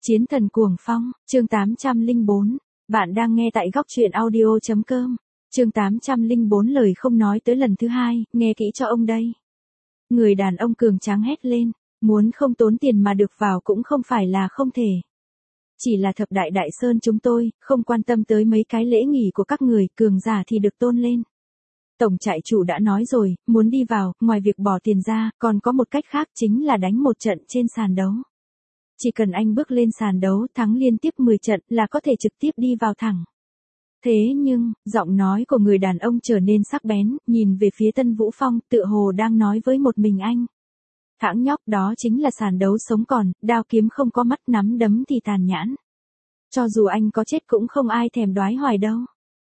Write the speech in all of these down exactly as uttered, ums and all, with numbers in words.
Chiến thần cuồng phong, chương tám trăm lẻ bốn. Bạn đang nghe tại góc truyện audio.com. Chương tám trăm lẻ bốn lời không nói tới lần thứ hai, nghe kỹ cho ông đây. Người đàn ông cường tráng hét lên, muốn không tốn tiền mà được vào cũng không phải là không thể. Chỉ là thập đại đại sơn chúng tôi, không quan tâm tới mấy cái lễ nghỉ của các người, cường giả thì được tôn lên. Tổng trại chủ đã nói rồi, muốn đi vào, ngoài việc bỏ tiền ra, còn có một cách khác chính là đánh một trận trên sàn đấu. Chỉ cần anh bước lên sàn đấu thắng liên tiếp mười trận là có thể trực tiếp đi vào thẳng. Thế nhưng, giọng nói của người đàn ông trở nên sắc bén, nhìn về phía Tân Vũ Phong, tựa hồ đang nói với một mình anh. Hãng nhóc, đó chính là sàn đấu sống còn, đao kiếm không có mắt, nắm đấm thì tàn nhãn. Cho dù anh có chết cũng không ai thèm đoái hoài đâu.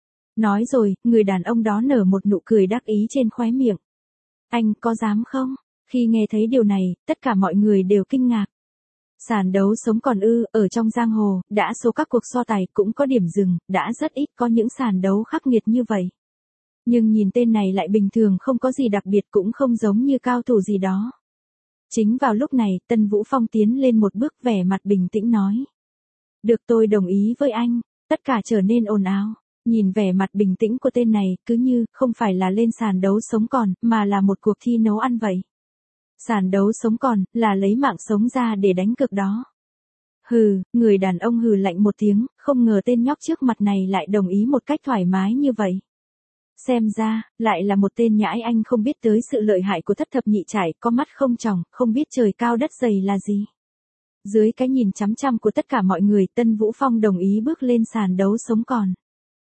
Nói rồi, người đàn ông đó nở một nụ cười đắc ý trên khóe miệng. Anh có dám không? Khi nghe thấy điều này, tất cả mọi người đều kinh ngạc. Sàn đấu sống còn ư, ở trong giang hồ, đã số các cuộc so tài cũng có điểm dừng, đã rất ít có những sàn đấu khắc nghiệt như vậy. Nhưng nhìn tên này lại bình thường, không có gì đặc biệt, cũng không giống như cao thủ gì đó. Chính vào lúc này, Tân Vũ Phong tiến lên một bước, vẻ mặt bình tĩnh nói. Được, tôi đồng ý với anh. Tất cả trở nên ồn ào. Nhìn vẻ mặt bình tĩnh của tên này, cứ như không phải là lên sàn đấu sống còn, mà là một cuộc thi nấu ăn vậy. Sàn đấu sống còn, là lấy mạng sống ra để đánh cược đó. Hừ, người đàn ông hừ lạnh một tiếng, không ngờ tên nhóc trước mặt này lại đồng ý một cách thoải mái như vậy. Xem ra, lại là một tên nhãi, anh không biết tới sự lợi hại của thất thập nhị trải, có mắt không tròng, không biết trời cao đất dày là gì. Dưới cái nhìn chăm chăm của tất cả mọi người, Tân Vũ Phong đồng ý bước lên sàn đấu sống còn.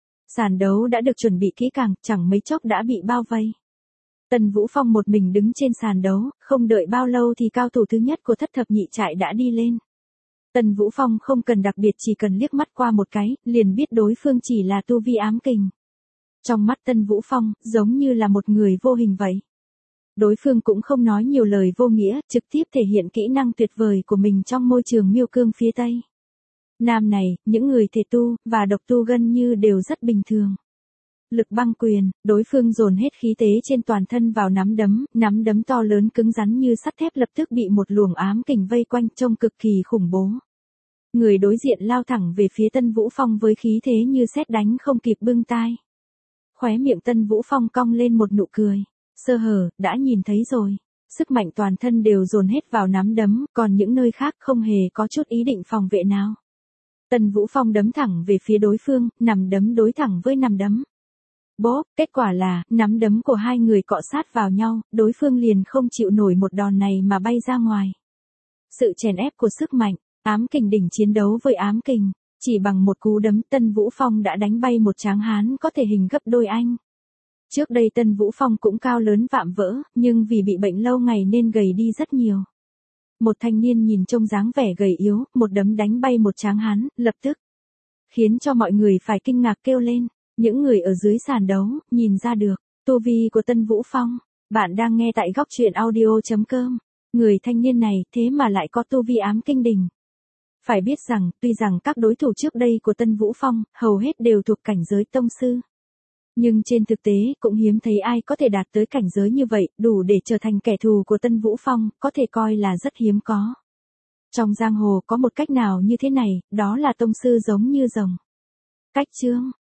Sàn đấu đã được chuẩn bị kỹ càng, chẳng mấy chốc đã bị bao vây. Tân Vũ Phong một mình đứng trên sàn đấu, không đợi bao lâu thì cao thủ thứ nhất của thất thập nhị trại đã đi lên. Tân Vũ Phong không cần đặc biệt, chỉ cần liếc mắt qua một cái, liền biết đối phương chỉ là tu vi ám kình. Trong mắt Tân Vũ Phong, giống như là một người vô hình vậy. Đối phương cũng không nói nhiều lời vô nghĩa, trực tiếp thể hiện kỹ năng tuyệt vời của mình trong môi trường miêu cương phía Tây. Nam này, những người thể tu, và độc tu gần như đều rất bình thường. Lực băng quyền, đối phương dồn hết khí tế trên toàn thân vào nắm đấm, nắm đấm to lớn cứng rắn như sắt thép lập tức bị một luồng ám kình vây quanh, trông cực kỳ khủng bố. Người đối diện lao thẳng về phía Tân Vũ Phong với khí thế như sét đánh không kịp bưng tai. Khóe miệng Tân Vũ Phong cong lên một nụ cười. Sơ hở, đã nhìn thấy rồi. Sức mạnh toàn thân đều dồn hết vào nắm đấm, còn những nơi khác không hề có chút ý định phòng vệ nào. Tân Vũ Phong đấm thẳng về phía đối phương, nằm đấm đối thẳng với nằm đấm. Bốp, kết quả là, nắm đấm của hai người cọ sát vào nhau, đối phương liền không chịu nổi một đòn này mà bay ra ngoài. Sự chèn ép của sức mạnh, ám kình đỉnh chiến đấu với ám kình, chỉ bằng một cú đấm Tân Vũ Phong đã đánh bay một tráng hán có thể hình gấp đôi anh. Trước đây Tân Vũ Phong cũng cao lớn vạm vỡ, nhưng vì bị bệnh lâu ngày nên gầy đi rất nhiều. Một thanh niên nhìn trông dáng vẻ gầy yếu, một đấm đánh bay một tráng hán, lập tức khiến cho mọi người phải kinh ngạc kêu lên. Những người ở dưới sàn đấu, nhìn ra được, tu vi của Tân Vũ Phong. Bạn đang nghe tại góc truyện audio.com. Người thanh niên này, thế mà lại có tu vi ám kinh đỉnh. Phải biết rằng, tuy rằng các đối thủ trước đây của Tân Vũ Phong, hầu hết đều thuộc cảnh giới tông sư. Nhưng trên thực tế, cũng hiếm thấy ai có thể đạt tới cảnh giới như vậy, đủ để trở thành kẻ thù của Tân Vũ Phong, có thể coi là rất hiếm có. Trong giang hồ có một cách nào như thế này, đó là tông sư giống như rồng. Cách chương,